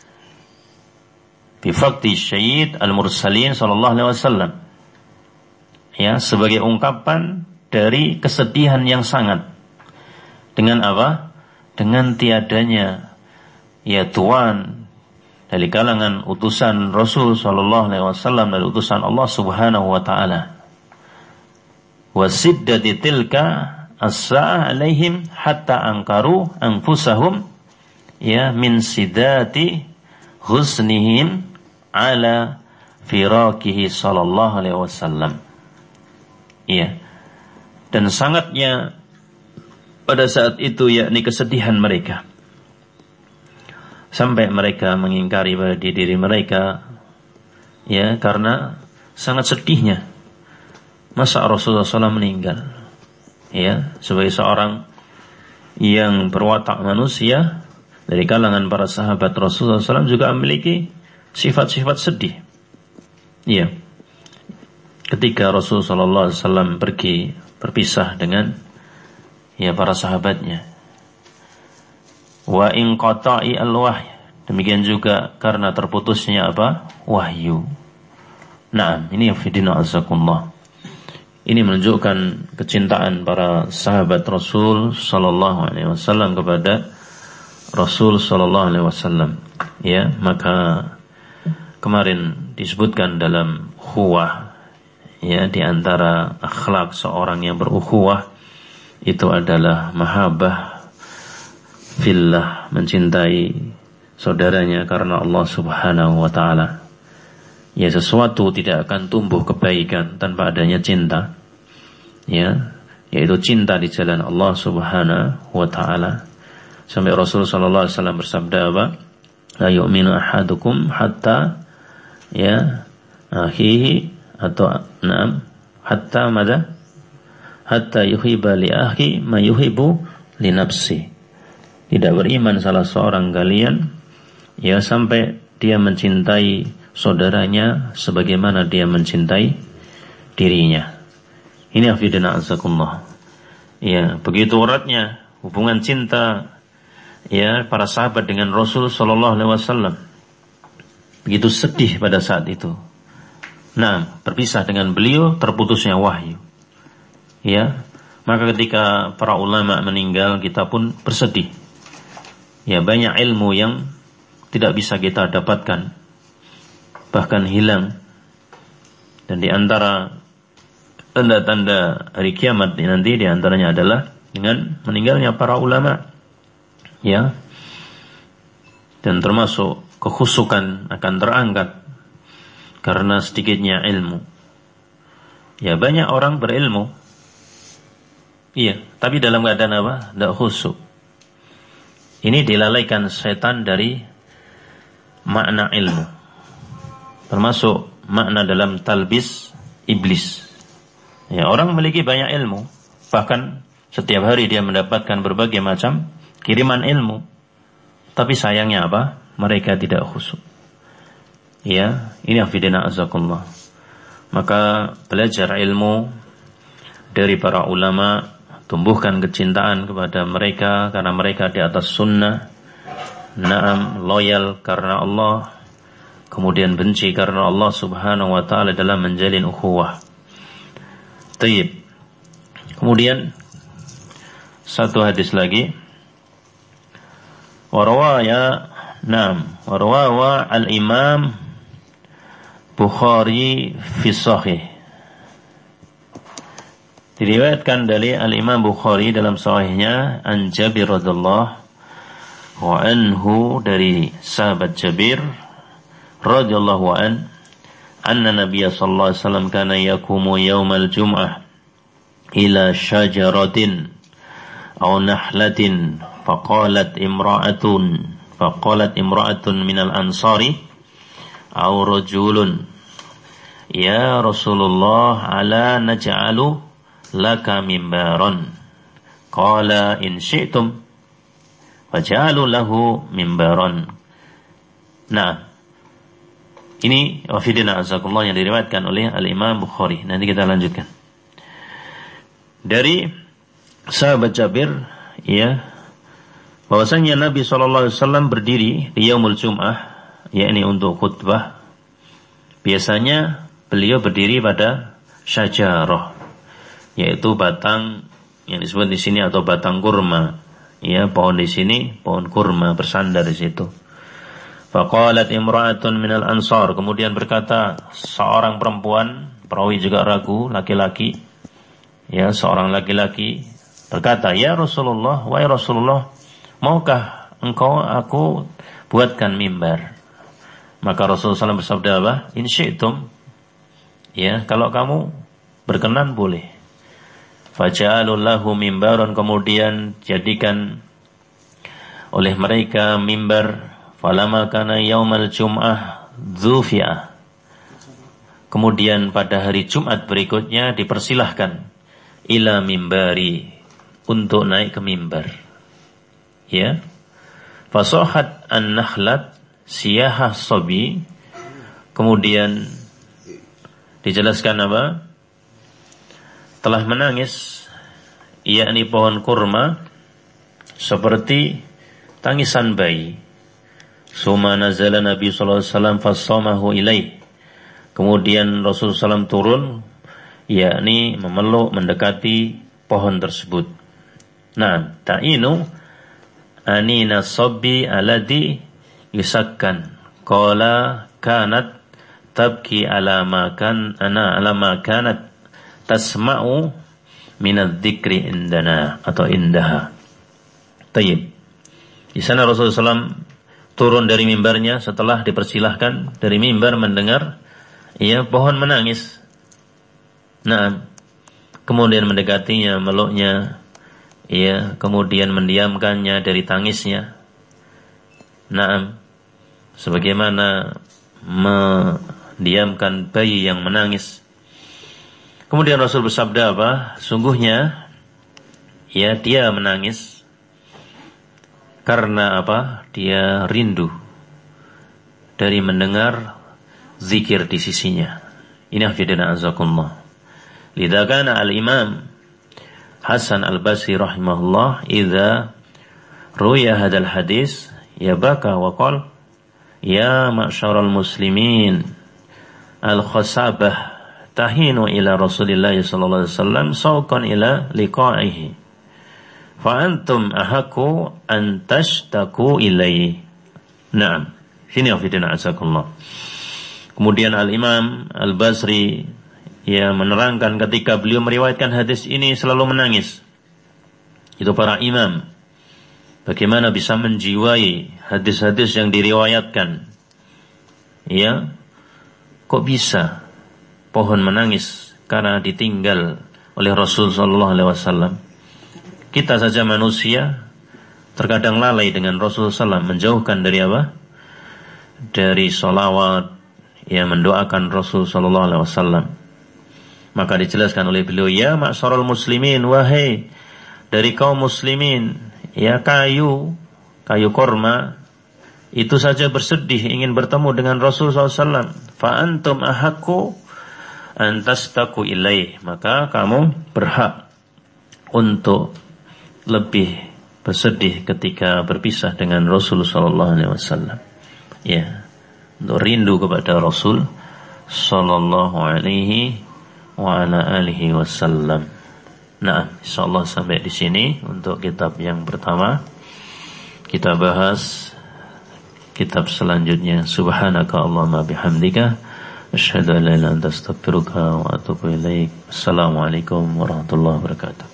bi faqdi syahid al-mursalin sallallahu alaihi wasallam. Ya, sebagai ungkapan dari kesedihan yang sangat. Dengan apa? Dengan tiadanya ya tuan dari kalangan utusan Rasul sallallahu alaihi wasallam, dari utusan Allah Subhanahu wa taala. Wa siddati tilka as-sa'ah alaihim hatta ankaru anfusahum ya min sidati husnihim ala firaqihi sallallahu alaihi wasallam. Iya. Dan sangatnya pada saat itu yakni kesedihan mereka, sampai mereka mengingkari pada diri mereka, ya, karena sangat sedihnya masa Rasulullah SAW meninggal, ya, sebagai seorang yang berwatak manusia dari kalangan para sahabat Rasulullah SAW juga memiliki sifat-sifat sedih, ya. Ketika Rasulullah SAW pergi berpisah dengan ya para sahabatnya, wa in qata'i al-wahy, demikian juga karena terputusnya apa? Wahyu. Nah, ini fidina azakumullah. Ini menunjukkan kecintaan para sahabat Rasul sallallahu alaihi wasallam kepada Rasul sallallahu alaihi wasallam. Ya, maka kemarin disebutkan dalam ukhuwah, ya, di antara akhlak seorang yang berukhuwah itu adalah mahabbah fillah, mencintai saudaranya karena Allah Subhanahu wa taala. Ya, sesuatu tidak akan tumbuh kebaikan tanpa adanya cinta. Ya, yaitu cinta di jalan Allah Subhanahu wa taala. Sampai Rasul sallallahu alaihi wasallam bersabda apa? La yu'minu ahadukum hatta ya akhihi atau hatta madza? Hatta yuhibba li akhi ma yuhibbu li nafsi. Tidak beriman salah seorang kalian ya sampai dia mencintai saudaranya sebagaimana dia mencintai dirinya. Ini afidana azakumullah. Ya, begitu eratnya hubungan cinta ya para sahabat dengan Rasul sallallahu alaihi wasallam. Begitu sedih pada saat itu. Nah, berpisah dengan beliau, terputusnya wahyu. Ya, maka ketika para ulama meninggal, kita pun bersedih. Ya, banyak ilmu yang tidak bisa kita dapatkan, bahkan hilang. Dan di antara tanda-tanda hari kiamat nanti, di antaranya adalah dengan meninggalnya para ulama. Ya, dan termasuk kekhusukan akan terangkat karena sedikitnya ilmu. Ya, banyak orang berilmu, iya, tapi dalam keadaan apa? Tidak khusyuk. Ini dilalaikan setan dari makna ilmu, termasuk makna dalam talbis iblis. Ya, orang memiliki banyak ilmu, bahkan setiap hari dia mendapatkan berbagai macam kiriman ilmu, tapi sayangnya apa? Mereka tidak khusyuk. Ya, ini afidina azakullah. Maka belajar ilmu dari para ulama, tumbuhkan kecintaan kepada mereka karena mereka di atas sunnah. Naam, loyal karena Allah, kemudian benci karena Allah subhanahu wa ta'ala dalam menjalin ukhuwah. Tayyib. Kemudian satu hadis lagi. Warawaya al-Imam Bukhari fi Sahih. Diriwayatkan dari al-Imam Bukhari dalam sahihnya an Jabir radhiyallahu anhu, dari sahabat Jabir radhiyallahu anna Nabiya sallallahu alaihi wasallam kana yaqumu yaumal jum'ah ila syajaratin aw nahlatin faqalat imra'atun minal ansari aw rajulun ya Rasulullah ala naj'alu laka mimbaran qala in syi'tum faj'alu lahu mimbaran. Nah, ini wafidina azakullah yang diriwayatkan oleh al-Imam Bukhari. Nanti kita lanjutkan dari sahabat Jabir, ya, bahwasanya Nabi SAW berdiri di yaumul Jum'ah, yakni untuk khutbah. Biasanya beliau berdiri pada syajarah, yaitu batang yang disebut di sini atau batang kurma. Ya, pohon di sini pohon kurma bersandar di situ. Faqalat imra'atun minal ansar, kemudian berkata seorang perempuan, perawi juga ragu, laki-laki, ya, seorang laki-laki berkata, ya Rasulullah, wahai Rasulullah, maukah engkau aku buatkan mimbar? Maka Rasulullah SAW bersabda apa? In syi'tum, ya, kalau kamu berkenan boleh. Faja'alul lahu mimbaran, kemudian jadikan oleh mereka mimbar. Falamma kana yaumal jum'ah dzufi'ah, kemudian pada hari Jumat berikutnya dipersilahkan ila mimbari, untuk naik ke mimbar. Ya. Fasohat an-nakhlat siyahah sobi, kemudian dijelaskan apa? Telah menangis, yakni pohon kurma, seperti tangisan bayi. Suma nazala Nabi sallallahu alaihi wasallam fasamahu ilaih. Kemudian Rasulullah SAW turun, yakni memeluk, mendekati pohon tersebut. Nah, ta'inu anina sabbi alladhi yusakkan. Qala kanat tabki ala ma kanat tasma'u minadh-dhikri indana atau indaha. Tayyib. Di sana Rasulullah SAW turun dari mimbarnya setelah dipersilahkan dari mimbar mendengar, ya, pohon menangis. Nah, kemudian mendekatinya, meluknya, ya, kemudian mendiamkannya dari tangisnya. Nah, sebagaimana mendiamkan bayi yang menangis. Kemudian Rasul bersabda apa? Sungguhnya, ya, dia menangis karena apa? Dia rindu dari mendengar zikir di sisinya. Ini hafidina azakumullah. Lidha kana al-Imam Hasan al-Basri rahimahullah idza ruya hadal hadis ya baka wa qala ya ma'syaral muslimin al-khasabah tahinu ila Rasulillah sallallahu alaihi wasallam sauqan ila liqa'ihi fa antum ahaqqu an tashtaku ilaihi. Naam, sini afidina azakumullah. Kemudian al-Imam al-Basri, ya, menerangkan ketika beliau meriwayatkan hadis ini selalu menangis. Itu para imam, bagaimana bisa menjiwai hadis-hadis yang diriwayatkan. Ya, kok bisa pohon menangis karena ditinggal oleh Rasul sallallahu alaihi wasallam? Kita saja manusia terkadang lalai dengan Rasul sallallahu alaihi wasallam, menjauhkan dari apa? dari sholawat yang mendoakan Rasul sallallahu alaihi wasallam. Maka dijelaskan oleh beliau, ya ma'syarul muslimin, wahai dari kaum muslimin, ya kayu korma itu saja bersedih ingin bertemu dengan Rasul sallallahu alaihi wasallam. Fa antum ahaqqu an tastaqu ilaih, maka kamu berhak untuk lebih bersedih ketika berpisah dengan Rasul sallallahu alaihi wasallam. Ya, untuk rindu kepada Rasul sallallahu alaihi wa ala alihi wasallam. Nah, insyaallah sampai di sini untuk kitab yang pertama. Kita bahas kitab selanjutnya. Subhanaka Allahumma bihamdika asyhadu an la ilaha illa anta astaghfiruka wa atubu ilaik. Assalamualaikum warahmatullahi wabarakatuh.